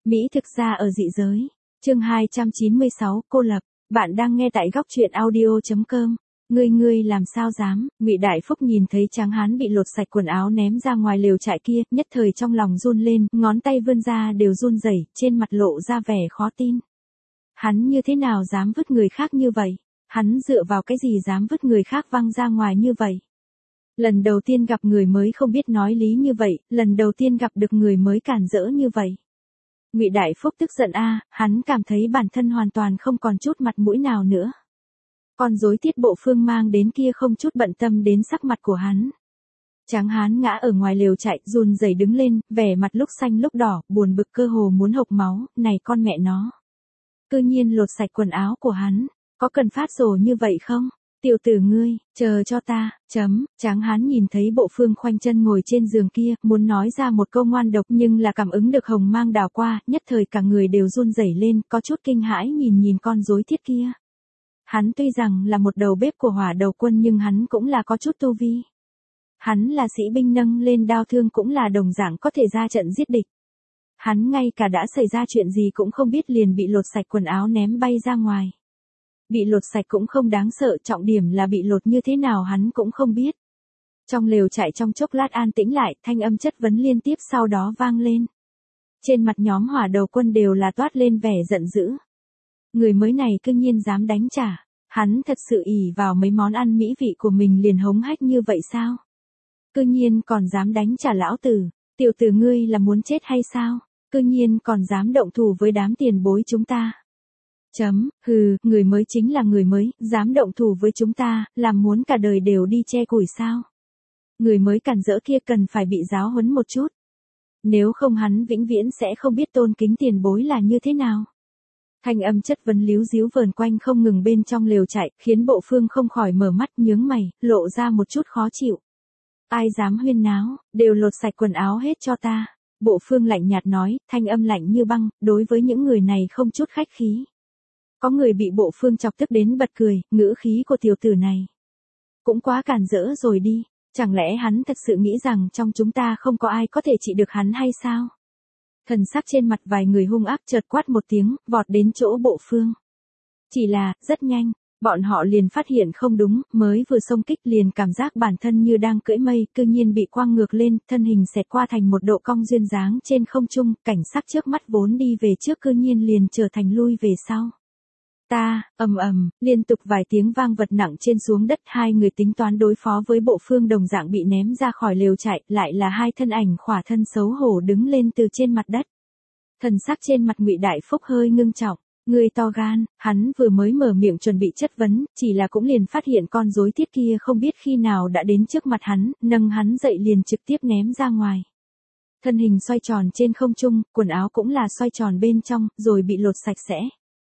Mỹ thực ra ở dị giới. Chương 296, cô lập. Bạn đang nghe tại góc truyện audio.com. Ngươi làm sao dám? Ngụy Đại Phúc nhìn thấy Tráng Hán bị lột sạch quần áo ném ra ngoài lều trại kia, nhất thời trong lòng run lên, ngón tay vươn ra đều run rẩy, trên mặt lộ ra vẻ khó tin. Hắn như thế nào dám vứt người khác như vậy? Hắn dựa vào cái gì dám vứt người khác văng ra ngoài như vậy? Lần đầu tiên gặp người mới không biết nói lý như vậy, lần đầu tiên gặp được người mới cản rỡ như vậy. Ngụy Đại Phúc tức giận hắn cảm thấy bản thân hoàn toàn không còn chút mặt mũi nào nữa. Con rối Tiết Bộ Phương mang đến kia không chút bận tâm đến sắc mặt của hắn. Tráng Hán ngã ở ngoài lều trại, run rẩy đứng lên, vẻ mặt lúc xanh lúc đỏ, buồn bực cơ hồ muốn hộc máu, này con mẹ nó. Cư nhiên lột sạch quần áo của hắn, có cần phát rồ như vậy không? Tiểu tử ngươi, chờ cho ta, Tráng Hán nhìn thấy Bộ Phương khoanh chân ngồi trên giường kia, muốn nói ra một câu ngoan độc nhưng là cảm ứng được hồng mang đảo qua, nhất thời cả người đều run rẩy lên, có chút kinh hãi nhìn con rối thiết kia. Hắn tuy rằng là một đầu bếp của Hỏa Đầu Quân nhưng hắn cũng là có chút tu vi. Hắn là sĩ binh nâng lên đao thương cũng là đồng dạng có thể ra trận giết địch. Hắn ngay cả đã xảy ra chuyện gì cũng không biết liền bị lột sạch quần áo ném bay ra ngoài. Bị lột sạch cũng không đáng sợ, trọng điểm là bị lột như thế nào hắn cũng không biết. Trong lều trại trong chốc lát an tĩnh lại, thanh âm chất vấn liên tiếp sau đó vang lên. Trên mặt nhóm Hỏa Đầu Quân đều là toát lên vẻ giận dữ. Người mới này cư nhiên dám đánh trả, hắn thật sự ỷ vào mấy món ăn mỹ vị của mình liền hống hách như vậy sao? Cư nhiên còn dám đánh trả lão tử, tiểu tử ngươi là muốn chết hay sao? Cư nhiên còn dám động thủ với đám tiền bối chúng ta. Người mới chính là người mới, dám động thủ với chúng ta, làm muốn cả đời đều đi che củi sao? Người mới cản rỡ kia cần phải bị giáo huấn một chút. Nếu không hắn vĩnh viễn sẽ không biết tôn kính tiền bối là như thế nào. Thanh âm chất vấn líu díu vờn quanh không ngừng bên trong lều trại, khiến Bộ Phương không khỏi mở mắt nhướng mày, lộ ra một chút khó chịu. Ai dám huyên náo, đều lột sạch quần áo hết cho ta. Bộ Phương lạnh nhạt nói, thanh âm lạnh như băng, đối với những người này không chút khách khí. Có người bị Bộ Phương chọc tức đến bật cười, ngữ khí của tiểu tử này cũng quá cản rỡ rồi đi, chẳng lẽ hắn thật sự nghĩ rằng trong chúng ta không có ai có thể trị được hắn hay sao? Thần sắc trên mặt vài người hung ác chợt quát một tiếng, vọt đến chỗ Bộ Phương. Chỉ là, rất nhanh, bọn họ liền phát hiện không đúng, mới vừa xông kích liền cảm giác bản thân như đang cưỡi mây, cư nhiên bị quăng ngược lên, thân hình xẹt qua thành một độ cong duyên dáng trên không trung, cảnh sắc trước mắt vốn đi về trước cư nhiên liền trở thành lui về sau. Liên tục vài tiếng vang vật nặng trên xuống đất, hai người tính toán đối phó với Bộ Phương đồng dạng bị ném ra khỏi lều trại, lại là hai thân ảnh khỏa thân xấu hổ đứng lên từ trên mặt đất. Thần sắc trên mặt Ngụy Đại Phúc hơi ngưng trọng, người to gan, hắn vừa mới mở miệng chuẩn bị chất vấn, chỉ là cũng liền phát hiện con rối Tiết kia không biết khi nào đã đến trước mặt hắn, nâng hắn dậy liền trực tiếp ném ra ngoài. Thân hình xoay tròn trên không trung, quần áo cũng là xoay tròn bên trong, rồi bị lột sạch sẽ.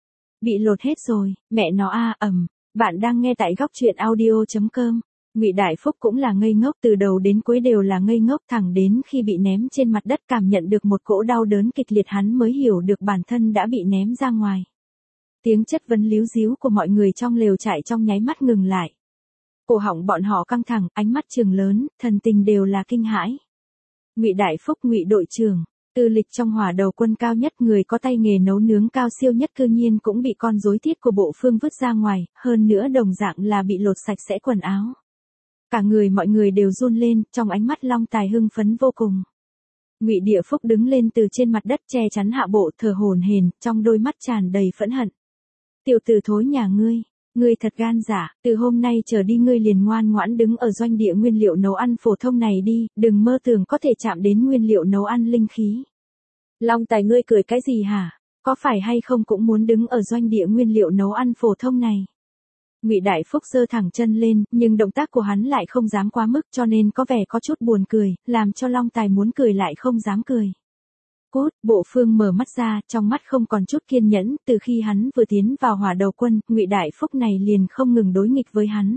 Bị lột hết rồi, mẹ nó bạn đang nghe tại góc truyện audio.com. Ngụy Đại Phúc cũng là ngây ngốc, từ đầu đến cuối đều là ngây ngốc, thẳng đến khi bị ném trên mặt đất cảm nhận được một cỗ đau đớn kịch liệt hắn mới hiểu được bản thân đã bị ném ra ngoài. Tiếng chất vấn líu díu của mọi người trong lều trại trong nháy mắt ngừng lại. Cổ họng bọn họ căng thẳng, ánh mắt trừng lớn, thần tình đều là kinh hãi. Ngụy Đại Phúc, Ngụy đội trưởng, tư lịch trong Hỏa Đầu Quân cao nhất, người có tay nghề nấu nướng cao siêu nhất, cư nhiên cũng bị con rối Tiết của Bộ Phương vứt ra ngoài, hơn nữa đồng dạng là bị lột sạch sẽ quần áo. Cả người mọi người đều run lên, trong ánh mắt Long Tài hưng phấn vô cùng. Ngụy Địa Phúc đứng lên từ trên mặt đất che chắn hạ bộ, thở hổn hển, trong đôi mắt tràn đầy phẫn hận. Tiểu tử thối nhà ngươi thật gan dạ, từ hôm nay trở đi ngươi liền ngoan ngoãn đứng ở doanh địa nguyên liệu nấu ăn phổ thông này đi, đừng mơ tưởng có thể chạm đến nguyên liệu nấu ăn linh khí. Long Tài, ngươi cười cái gì hả? Có phải hay không cũng muốn đứng ở doanh địa nguyên liệu nấu ăn phổ thông này? Ngụy Đại Phúc giơ thẳng chân lên, nhưng động tác của hắn lại không dám quá mức, cho nên có vẻ có chút buồn cười, làm cho Long Tài muốn cười lại không dám cười. Cút, Bộ Phương mở mắt ra, trong mắt không còn chút kiên nhẫn, từ khi hắn vừa tiến vào Hỏa Đầu Quân, Ngụy Đại Phúc này liền không ngừng đối nghịch với hắn.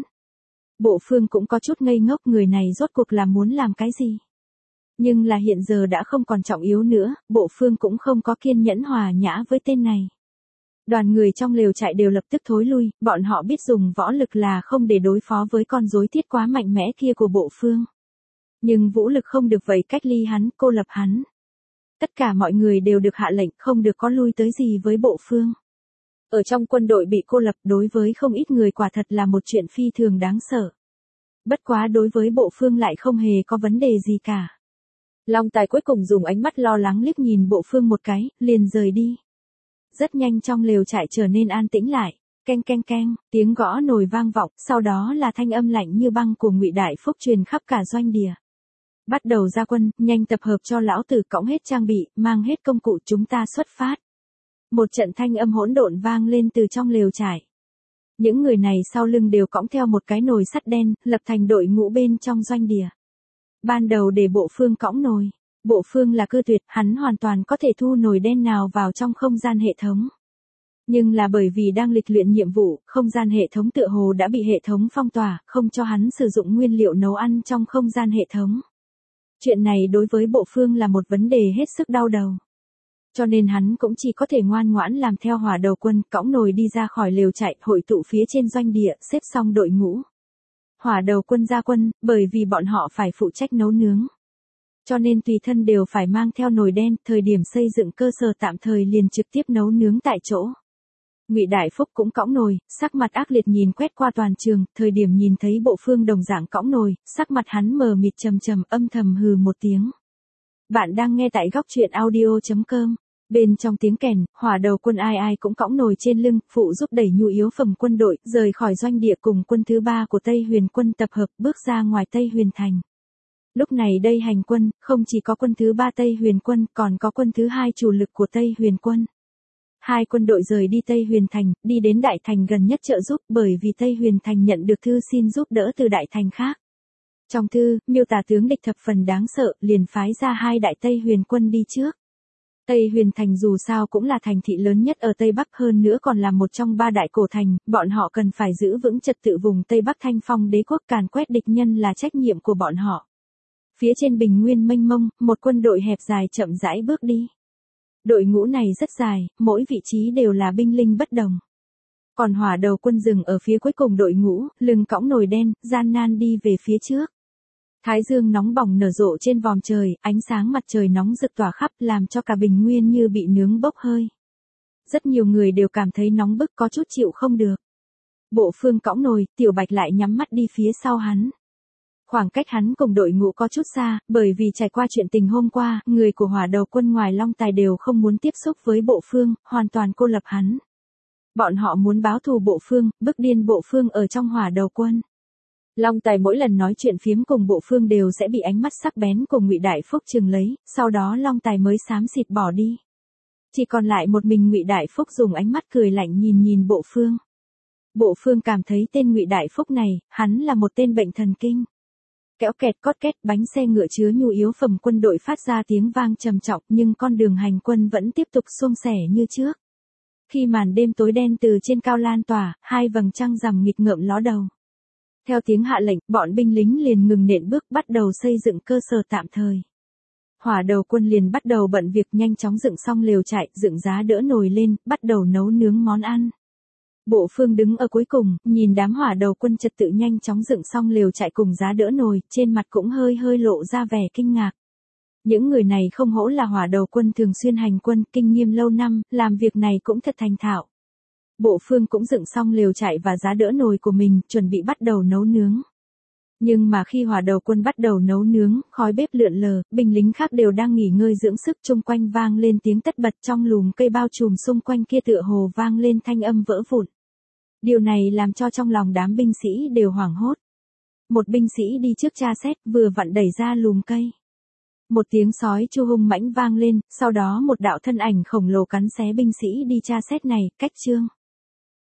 Bộ Phương cũng có chút ngây ngốc, người này rốt cuộc là muốn làm cái gì? Nhưng là hiện giờ đã không còn trọng yếu nữa, Bộ Phương cũng không có kiên nhẫn hòa nhã với tên này. Đoàn người trong lều trại đều lập tức thối lui, bọn họ biết dùng võ lực là không để đối phó với con rối Tiết quá mạnh mẽ kia của Bộ Phương. Nhưng vũ lực không được vậy cách ly hắn, cô lập hắn. Tất cả mọi người đều được hạ lệnh không được có lui tới gì với Bộ Phương. Ở trong quân đội bị cô lập đối với không ít người quả thật là một chuyện phi thường đáng sợ. Bất quá đối với Bộ Phương lại không hề có vấn đề gì cả. Long Tài cuối cùng dùng ánh mắt lo lắng liếc nhìn Bộ Phương một cái, liền rời đi. Rất nhanh trong lều trại trở nên an tĩnh lại. Keng keng keng, tiếng gõ nồi vang vọng, sau đó là thanh âm lạnh như băng của Ngụy Đại Phúc truyền khắp cả doanh địa. Bắt đầu ra quân, nhanh tập hợp cho lão tử, cõng hết trang bị, mang hết công cụ, chúng ta xuất phát. Một trận thanh âm hỗn độn vang lên từ trong lều trại. Những người này sau lưng đều cõng theo một cái nồi sắt đen, lập thành đội ngũ bên trong doanh địa. Ban đầu để Bộ Phương cõng nồi. Bộ Phương là cư tuyệt, hắn hoàn toàn có thể thu nồi đen nào vào trong không gian hệ thống. Nhưng là bởi vì đang lịch luyện nhiệm vụ, không gian hệ thống tựa hồ đã bị hệ thống phong tỏa, không cho hắn sử dụng nguyên liệu nấu ăn trong không gian hệ thống. Chuyện này đối với Bộ Phương là một vấn đề hết sức đau đầu. Cho nên hắn cũng chỉ có thể ngoan ngoãn làm theo Hỏa Đầu Quân, cõng nồi đi ra khỏi lều trại, hội tụ phía trên doanh địa, xếp xong đội ngũ. Hỏa Đầu Quân ra quân, bởi vì bọn họ phải phụ trách nấu nướng. Cho nên tùy thân đều phải mang theo nồi đen, thời điểm xây dựng cơ sở tạm thời liền trực tiếp nấu nướng tại chỗ. Ngụy Đại Phúc cũng cõng nồi, sắc mặt ác liệt nhìn quét qua toàn trường, thời điểm nhìn thấy Bộ Phương đồng dạng cõng nồi, sắc mặt hắn mờ mịt trầm trầm, âm thầm hừ một tiếng. Bạn đang nghe tại góc truyện audio.com. Bên trong tiếng kèn, Hỏa Đầu Quân ai ai cũng cõng nồi trên lưng, phụ giúp đẩy nhu yếu phẩm quân đội, rời khỏi doanh địa cùng quân thứ 3 của Tây Huyền quân tập hợp, bước ra ngoài Tây Huyền thành. Lúc này đây hành quân, không chỉ có quân thứ 3 Tây Huyền quân, còn có quân thứ 2 chủ lực của Tây Huyền quân. Hai quân đội rời đi Tây Huyền thành, đi đến đại thành gần nhất trợ giúp, bởi vì Tây Huyền thành nhận được thư xin giúp đỡ từ đại thành khác. Trong thư, miêu tả tướng địch thập phần đáng sợ, liền phái ra 2 đại Tây Huyền quân đi trước. Tây Huyền thành dù sao cũng là thành thị lớn nhất ở Tây Bắc, hơn nữa còn là một trong 3 đại cổ thành, bọn họ cần phải giữ vững trật tự vùng Tây Bắc Thanh Phong đế quốc, càn quét địch nhân là trách nhiệm của bọn họ. Phía trên bình nguyên mênh mông, một quân đội hẹp dài chậm rãi bước đi. Đội ngũ này rất dài, mỗi vị trí đều là binh linh bất đồng. Còn Hỏa Đầu Quân dừng ở phía cuối cùng đội ngũ, lưng cõng nồi đen, gian nan đi về phía trước. Thái dương nóng bỏng nở rộ trên vòm trời, ánh sáng mặt trời nóng rực tỏa khắp, làm cho cả bình nguyên như bị nướng bốc hơi. Rất nhiều người đều cảm thấy nóng bức, có chút chịu không được. Bộ Phương cõng nồi, Tiểu Bạch lại nhắm mắt đi phía sau hắn. Khoảng cách hắn cùng đội ngũ có chút xa, bởi vì trải qua chuyện tình hôm qua, người của Hỏa Đầu Quân ngoài Long Tài đều không muốn tiếp xúc với Bộ Phương, hoàn toàn cô lập hắn. Bọn họ muốn báo thù Bộ Phương, bức điên Bộ Phương ở trong Hỏa Đầu Quân. Long Tài mỗi lần nói chuyện phiếm cùng Bộ Phương đều sẽ bị ánh mắt sắc bén của Ngụy Đại Phúc chừng lấy, sau đó Long Tài mới xám xịt bỏ đi. Chỉ còn lại một mình Ngụy Đại Phúc dùng ánh mắt cười lạnh nhìn Bộ Phương. Bộ Phương cảm thấy tên Ngụy Đại Phúc này, hắn là một tên bệnh thần kinh. Kéo kẹt cót két, bánh xe ngựa chứa nhu yếu phẩm quân đội phát ra tiếng vang trầm trọng, nhưng con đường hành quân vẫn tiếp tục suôn sẻ như trước. Khi màn đêm tối đen từ trên cao lan tỏa, 2 vầng trăng rằm nghịch ngợm ló đầu. Theo tiếng hạ lệnh, bọn binh lính liền ngừng nện bước, bắt đầu xây dựng cơ sở tạm thời. Hỏa Đầu Quân liền bắt đầu bận việc, nhanh chóng dựng xong lều trại, dựng giá đỡ nồi lên, bắt đầu nấu nướng món ăn. Bộ Phương đứng ở cuối cùng, nhìn đám Hỏa Đầu Quân trật tự nhanh chóng dựng xong lều trại cùng giá đỡ nồi, trên mặt cũng hơi lộ ra vẻ kinh ngạc. Những người này không hổ là Hỏa Đầu Quân thường xuyên hành quân, kinh nghiệm lâu năm, làm việc này cũng thật thành thạo. Bộ Phương cũng dựng xong lều trại và giá đỡ nồi của mình, chuẩn bị bắt đầu nấu nướng. Nhưng mà khi Hỏa Đầu Quân bắt đầu nấu nướng, khói bếp lượn lờ, binh lính khác đều đang nghỉ ngơi dưỡng sức, chung quanh vang lên tiếng tất bật, trong lùm cây bao trùm xung quanh kia tựa hồ vang lên thanh âm vỡ vụn. Điều này làm cho trong lòng đám binh sĩ đều hoảng hốt. Một binh sĩ đi trước tra xét, vừa vặn đẩy ra lùm cây. Một tiếng sói chu hung mãnh vang lên, sau đó một đạo thân ảnh khổng lồ cắn xé binh sĩ đi tra xét này, cách chương.